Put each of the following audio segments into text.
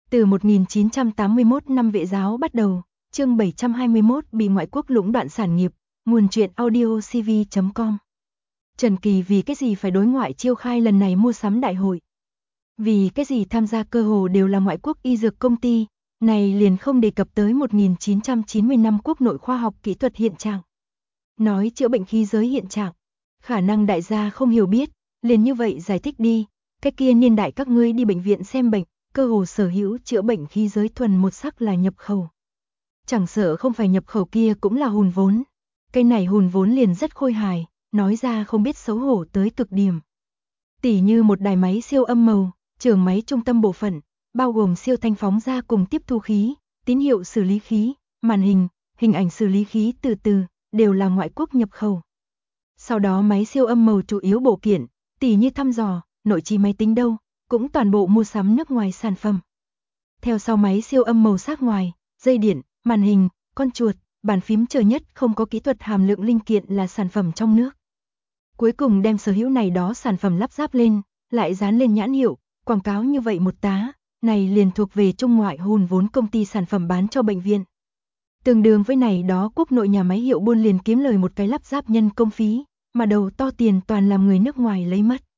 Từ 1981 năm Vệ giáo bắt đầu, chương 721 bị ngoại quốc lũng đoạn sản nghiệp, nguồn truyện audiocv.com. Trần Kỳ vì cái gì phải đối ngoại chiêu khai lần này mua sắm đại hội? Vì cái gì tham gia cơ hồ đều là ngoại quốc y dược công ty, này liền không đề cập tới 1990 năm quốc nội khoa học kỹ thuật hiện trạng. Nói chữa bệnh khí giới hiện trạng, khả năng đại gia không hiểu biết, liền như vậy giải thích đi, cái kia niên đại các ngươi đi bệnh viện xem bệnh, cơ hồ sở hữu chữa bệnh khí giới thuần một sắc là nhập khẩu. Chẳng sợ không phải nhập khẩu kia cũng là hùn vốn. Cái này hùn vốn liền rất khôi hài, nói ra không biết xấu hổ tới cực điểm. Tỉ như một đài máy siêu âm màu, trường máy trung tâm bộ phận, bao gồm siêu thanh phóng ra cùng tiếp thu khí, tín hiệu xử lý khí, màn hình, hình ảnh xử lý khí từ đều là ngoại quốc nhập khẩu. Sau đó máy siêu âm màu chủ yếu bộ kiện, tỉ như thăm dò, nội trí máy tính đâu, cũng toàn bộ mua sắm nước ngoài sản phẩm. Theo sau máy siêu âm màu sắc ngoài, dây điện, màn hình, con chuột, bàn phím chờ nhất không có kỹ thuật hàm lượng linh kiện là sản phẩm trong nước. Cuối cùng đem sở hữu này đó sản phẩm lắp ráp lên, lại dán lên nhãn hiệu, quảng cáo như vậy một tá, này liền thuộc về trung ngoại hùn vốn công ty sản phẩm bán cho bệnh viện. Tương đương với này đó quốc nội nhà máy hiệu buôn liền kiếm lời một cái lắp ráp nhân công phí, mà đầu to tiền toàn làm người nước ngoài lấy mất.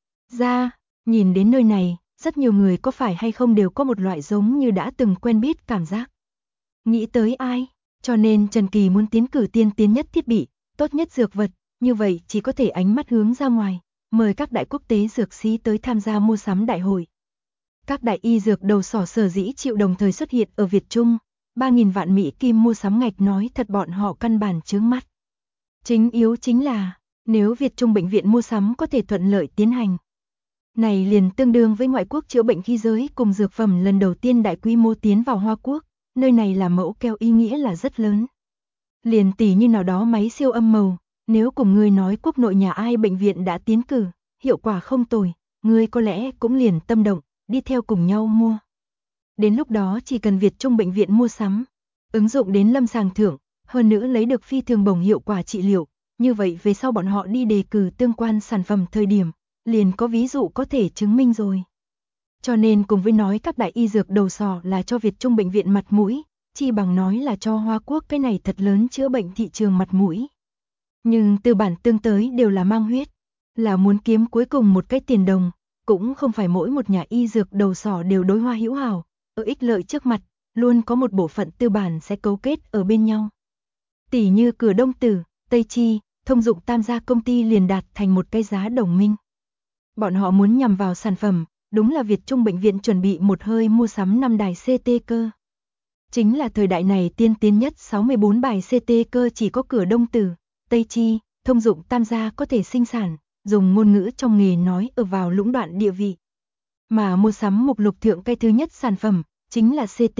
Nhìn đến nơi này, rất nhiều người có phải hay không đều có một loại giống như đã từng quen biết cảm giác. Nghĩ tới ai? Cho nên Trần Kỳ muốn tiến cử tiên tiến nhất thiết bị, tốt nhất dược vật, như vậy chỉ có thể ánh mắt hướng ra ngoài, mời các đại quốc tế dược sĩ tới tham gia mua sắm đại hội. Các đại y dược đầu sỏ sở dĩ chịu đồng thời xuất hiện ở Việt Trung, 3.000 vạn Mỹ Kim mua sắm ngạch nói thật bọn họ căn bản chướng mắt. Chính yếu chính là, nếu Việt Trung bệnh viện mua sắm có thể thuận lợi tiến hành. Này liền tương đương với ngoại quốc chữa bệnh khí giới cùng dược phẩm lần đầu tiên đại quy mô tiến vào Hoa Quốc, nơi này là mẫu keo ý nghĩa là rất lớn. Liền tỉ như nào đó máy siêu âm màu, nếu cùng ngươi nói quốc nội nhà ai bệnh viện đã tiến cử, hiệu quả không tồi, ngươi có lẽ cũng liền tâm động, đi theo cùng nhau mua. Đến lúc đó chỉ cần Việt Trung bệnh viện mua sắm, ứng dụng đến lâm sàng thưởng, hơn nữa lấy được phi thường bổng hiệu quả trị liệu, như vậy về sau bọn họ đi đề cử tương quan sản phẩm thời điểm, liền có ví dụ có thể chứng minh rồi. Cho nên cùng với nói các đại y dược đầu sỏ là cho Việt Trung bệnh viện mặt mũi, chi bằng nói là cho Hoa Quốc cái này thật lớn chữa bệnh thị trường mặt mũi. Nhưng từ bản tương tới đều là mang huyết, là muốn kiếm cuối cùng một cái tiền đồng, cũng không phải mỗi một nhà y dược đầu sỏ đều đối Hoa hữu hảo, ở ích lợi trước mặt, luôn có một bộ phận tư bản sẽ cấu kết ở bên nhau. Tỉ như Cửa Đông Tử, Tây Chi, thông dụng tam gia công ty liền đạt thành một cái giá đồng minh. Bọn họ muốn nhằm vào sản phẩm, đúng là Việt Trung bệnh viện chuẩn bị một hơi mua sắm 5 đài CT cơ. Chính là thời đại này tiên tiến nhất 64 bài CT cơ chỉ có Cửa Đông Tử, Tây Chi, thông dụng tam gia có thể sinh sản, dùng ngôn ngữ trong nghề nói ở vào lũng đoạn địa vị. Mà mua sắm mục lục thượng cái thứ nhất sản phẩm, chính là CT.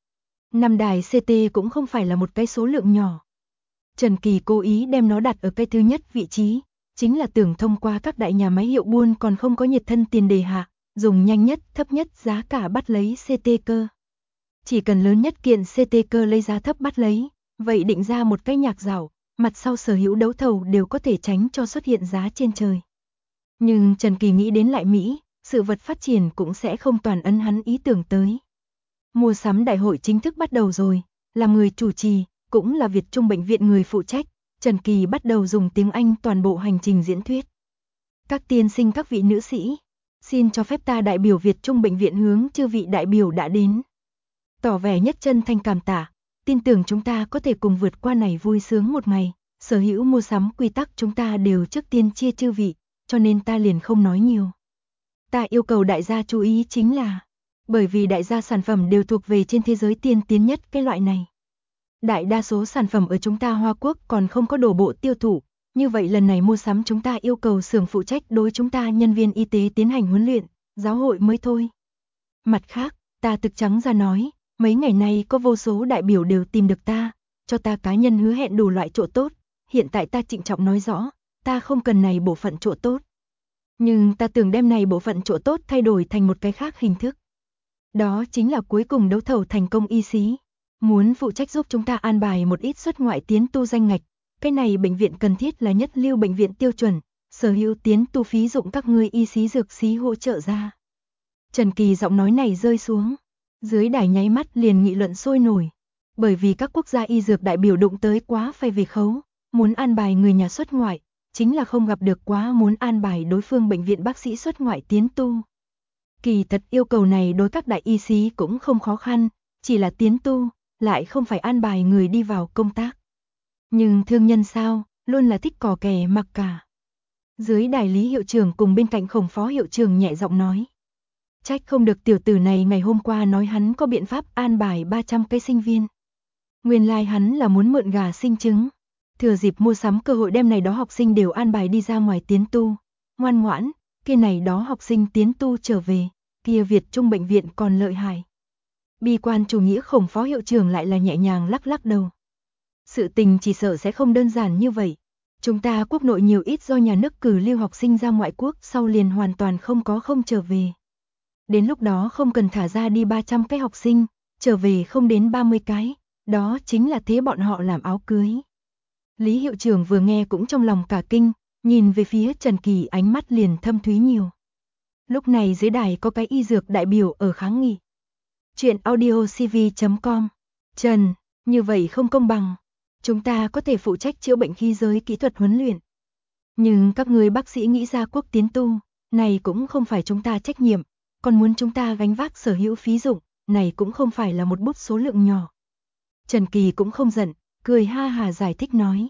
5 đài CT cũng không phải là một cái số lượng nhỏ. Trần Kỳ cố ý đem nó đặt ở cái thứ nhất vị trí, chính là tưởng thông qua các đại nhà máy hiệu buôn còn không có nhiệt thân tiền đề hạ, dùng nhanh nhất, thấp nhất giá cả bắt lấy CT cơ. Chỉ cần lớn nhất kiện CT cơ lấy giá thấp bắt lấy, vậy định ra một cái nhạc dạo, mặt sau sở hữu đấu thầu đều có thể tránh cho xuất hiện giá trên trời. Nhưng Trần Kỳ nghĩ đến lại Mỹ, sự vật phát triển cũng sẽ không toàn ấn hắn ý tưởng tới. Mua sắm đại hội chính thức bắt đầu rồi, làm người chủ trì, cũng là Việt Trung bệnh viện người phụ trách, Trần Kỳ bắt đầu dùng tiếng Anh toàn bộ hành trình diễn thuyết. Các tiên sinh các vị nữ sĩ, xin cho phép ta đại biểu Việt Trung bệnh viện hướng chư vị đại biểu đã đến. Tỏ vẻ nhất chân thành cảm tạ, tin tưởng chúng ta có thể cùng vượt qua này vui sướng một ngày, sở hữu mua sắm quy tắc chúng ta đều trước tiên chia chư vị, cho nên ta liền không nói nhiều. Ta yêu cầu đại gia chú ý chính là, bởi vì đại gia sản phẩm đều thuộc về trên thế giới tiên tiến nhất cái loại này. Đại đa số sản phẩm ở chúng ta Hoa Quốc còn không có đổ bộ tiêu thụ, như vậy lần này mua sắm chúng ta yêu cầu xưởng phụ trách đối chúng ta nhân viên y tế tiến hành huấn luyện, giáo hội mới thôi. Mặt khác, ta thực trắng ra nói, mấy ngày nay có vô số đại biểu đều tìm được ta, cho ta cá nhân hứa hẹn đủ loại chỗ tốt, hiện tại ta trịnh trọng nói rõ, ta không cần này bộ phận chỗ tốt. Nhưng ta tưởng đem này bộ phận chỗ tốt thay đổi thành một cái khác hình thức. Đó chính là cuối cùng đấu thầu thành công y sĩ. Muốn phụ trách giúp chúng ta an bài một ít xuất ngoại tiến tu danh ngạch, cái này bệnh viện cần thiết là nhất lưu bệnh viện tiêu chuẩn, sở hữu tiến tu phí dụng các ngươi y sĩ dược sĩ hỗ trợ ra. Trần Kỳ giọng nói này rơi xuống, Dưới đài nháy mắt liền nghị luận sôi nổi. Bởi vì các quốc gia y dược đại biểu đụng tới quá phay về khấu, muốn an bài người nhà xuất ngoại, chính là không gặp được quá muốn an bài đối phương bệnh viện bác sĩ xuất ngoại tiến tu. Kỳ thật yêu cầu này đối các đại y sĩ cũng không khó khăn, chỉ là tiến tu, lại không phải an bài người đi vào công tác. Nhưng thương nhân sao, luôn là thích cò kè mặc cả. Dưới đài Lý hiệu trưởng cùng bên cạnh Khổng phó hiệu trưởng nhẹ giọng nói. Trách không được tiểu tử này ngày hôm qua nói hắn có biện pháp an bài 300 cái sinh viên. Nguyên lai hắn là muốn mượn gà sinh trứng. Thừa dịp mua sắm cơ hội đem này đó học sinh đều an bài đi ra ngoài tiến tu. Ngoan ngoãn, kia này đó học sinh tiến tu trở về, kia Việt Trung bệnh viện còn lợi hại. Bi quan chủ nghĩa Khổng phó hiệu trưởng lại là nhẹ nhàng lắc lắc đầu. Sự tình chỉ sợ sẽ không đơn giản như vậy. Chúng ta quốc nội nhiều ít do nhà nước cử lưu học sinh ra ngoại quốc sau liền hoàn toàn không trở về. Đến lúc đó không cần thả ra đi 300 cái học sinh, trở về không đến 30 cái, đó chính là thế bọn họ làm áo cưới. Lý hiệu trưởng vừa nghe cũng trong lòng cả kinh, nhìn về phía Trần Kỳ ánh mắt liền thâm thúy nhiều. Lúc này dưới đài có cái y dược đại biểu ở kháng nghị. Chuyện audiocv.com. Trần, như vậy không công bằng. Chúng ta có thể phụ trách chữa bệnh khi giới kỹ thuật huấn luyện. Nhưng các người bác sĩ nghĩ ra quốc tiến tu, này cũng không phải chúng ta trách nhiệm, còn muốn chúng ta gánh vác sở hữu phí dụng, này cũng không phải là một bút số lượng nhỏ. Trần Kỳ cũng không giận, cười ha hà giải thích nói.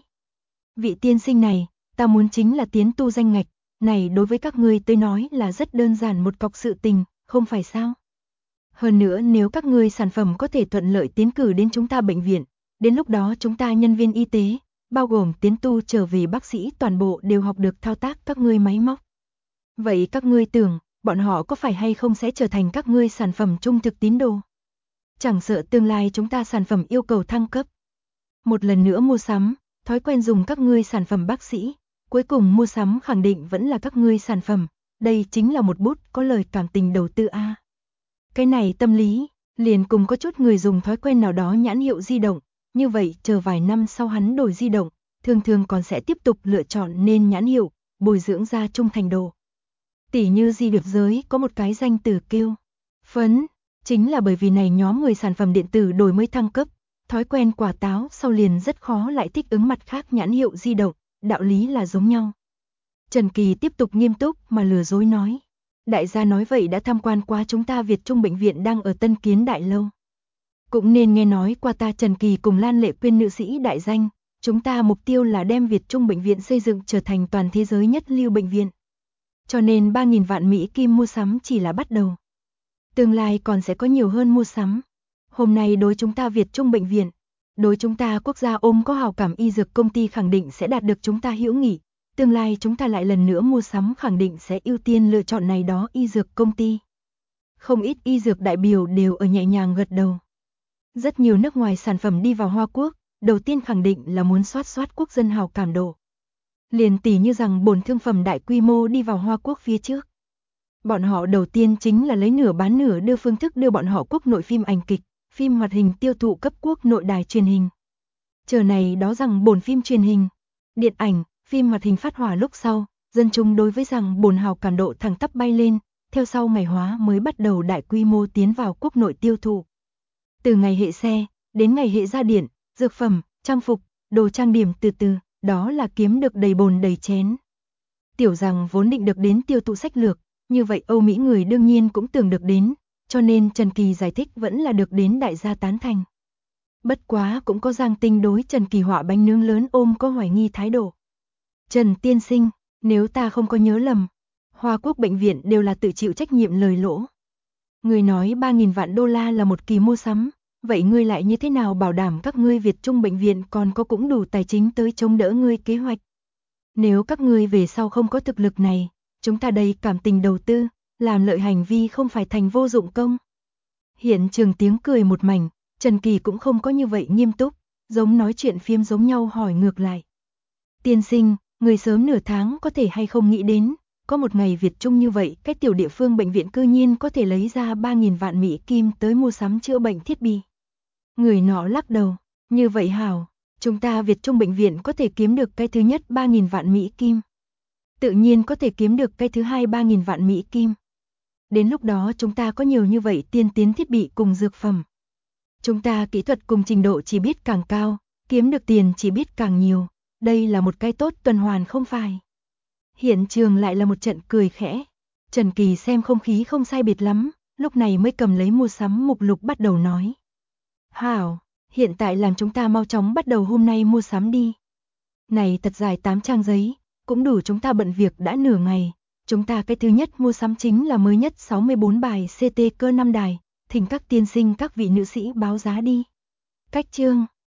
Vị tiên sinh này, ta muốn chính là tiến tu danh ngạch, này đối với các ngươi tôi nói là rất đơn giản một cọc sự tình, không phải sao? Hơn nữa nếu các ngươi sản phẩm có thể thuận lợi tiến cử đến chúng ta bệnh viện, đến lúc đó chúng ta nhân viên y tế, bao gồm tiến tu trở về bác sĩ toàn bộ đều học được thao tác các ngươi máy móc. Vậy các ngươi tưởng, bọn họ có phải hay không sẽ trở thành các ngươi sản phẩm trung thực tín đồ? Chẳng sợ tương lai chúng ta sản phẩm yêu cầu thăng cấp. Một lần nữa mua sắm, thói quen dùng các ngươi sản phẩm bác sĩ, cuối cùng mua sắm khẳng định vẫn là các ngươi sản phẩm, đây chính là một bút có lời cảm tình đầu tư a. Cái này tâm lý, liền cùng có chút người dùng thói quen nào đó nhãn hiệu di động, như vậy chờ vài năm sau hắn đổi di động, thường thường còn sẽ tiếp tục lựa chọn nên nhãn hiệu, bồi dưỡng ra trung thành độ. Tỉ như di điệp giới có một cái danh từ kêu phấn, chính là bởi vì này nhóm người sản phẩm điện tử đổi mới thăng cấp, thói quen quả táo sau liền rất khó lại thích ứng mặt khác nhãn hiệu di động, đạo lý là giống nhau. Trần Kỳ tiếp tục nghiêm túc mà lừa dối nói. Đại gia nói vậy đã tham quan qua chúng ta Việt Trung bệnh viện đang ở Tân Kiến Đại Lâu. Cũng nên nghe nói qua ta Trần Kỳ cùng Lan Lệ Quyên nữ sĩ đại danh, chúng ta mục tiêu là đem Việt Trung bệnh viện xây dựng trở thành toàn thế giới nhất lưu bệnh viện. Cho nên 3.000 vạn Mỹ Kim mua sắm chỉ là bắt đầu. Tương lai còn sẽ có nhiều hơn mua sắm. Hôm nay đối chúng ta Việt Trung bệnh viện, đối chúng ta quốc gia ôm có hào cảm y dược công ty khẳng định sẽ đạt được chúng ta hữu nghị. Tương lai chúng ta lại lần nữa mua sắm khẳng định sẽ ưu tiên lựa chọn này đó y dược công ty. Không ít y dược đại biểu đều ở nhẹ nhàng gật đầu. Rất nhiều nước ngoài sản phẩm đi vào Hoa Quốc, đầu tiên khẳng định là muốn soát quốc dân hào cảm độ. Liền tỉ như rằng bổn thương phẩm đại quy mô đi vào Hoa Quốc phía trước. Bọn họ đầu tiên chính là lấy nửa bán nửa đưa phương thức đưa bọn họ quốc nội phim ảnh kịch, phim hoạt hình tiêu thụ cấp quốc nội đài truyền hình. Chờ này đó rằng bổn phim truyền hình, điện ảnh, phim hoạt hình phát hỏa lúc sau, dân chúng đối với rằng bổn hào cảm độ thẳng tắp bay lên, theo sau ngày hóa mới bắt đầu đại quy mô tiến vào quốc nội tiêu thụ. Từ ngày hệ xe, đến ngày hệ gia điện, dược phẩm, trang phục, đồ trang điểm từ từ, đó là kiếm được đầy bồn đầy chén. Tiểu rằng vốn định được đến tiêu thụ sách lược, như vậy Âu Mỹ người đương nhiên cũng tưởng được đến, cho nên Trần Kỳ giải thích vẫn là được đến đại gia tán thành. Bất quá cũng có Giang Tinh đối Trần Kỳ họa bánh nướng lớn ôm có hoài nghi thái độ. Trần tiên sinh, nếu ta không có nhớ lầm, Hoa Quốc bệnh viện đều là tự chịu trách nhiệm lời lỗ. Người nói 3.000 vạn đô la là một kỳ mua sắm, vậy ngươi lại như thế nào bảo đảm các ngươi Việt Trung bệnh viện còn có cũng đủ tài chính tới chống đỡ ngươi kế hoạch? Nếu các ngươi về sau không có thực lực này, chúng ta đây cảm tình đầu tư, làm lợi hành vi không phải thành vô dụng công. Hiện trường tiếng cười một mảnh, Trần Kỳ cũng không có như vậy nghiêm túc, giống nói chuyện phim giống nhau hỏi ngược lại. Tiên sinh, người sớm nửa tháng có thể hay không nghĩ đến, có một ngày Việt Trung như vậy, cái tiểu địa phương bệnh viện cư nhiên có thể lấy ra 3.000 vạn Mỹ Kim tới mua sắm chữa bệnh thiết bị. Người nọ lắc đầu, như vậy hảo, chúng ta Việt Trung bệnh viện có thể kiếm được cái thứ nhất 3.000 vạn Mỹ Kim. Tự nhiên có thể kiếm được cái thứ hai 3.000 vạn Mỹ Kim. Đến lúc đó chúng ta có nhiều như vậy tiên tiến thiết bị cùng dược phẩm. Chúng ta kỹ thuật cùng trình độ chỉ biết càng cao, kiếm được tiền chỉ biết càng nhiều. Đây là một cái tốt tuần hoàn không phải. Hiện trường lại là một trận cười khẽ. Trần Kỳ xem không khí không sai biệt lắm, lúc này mới cầm lấy mua sắm mục lục bắt đầu nói. Hảo, hiện tại làm chúng ta mau chóng bắt đầu hôm nay mua sắm đi. Này thật dài 8 trang giấy, cũng đủ chúng ta bận việc đã nửa ngày. Chúng ta cái thứ nhất mua sắm chính là mới nhất 64 bài CT cơ 5 đài, thỉnh các tiên sinh các vị nữ sĩ báo giá đi. Cách chương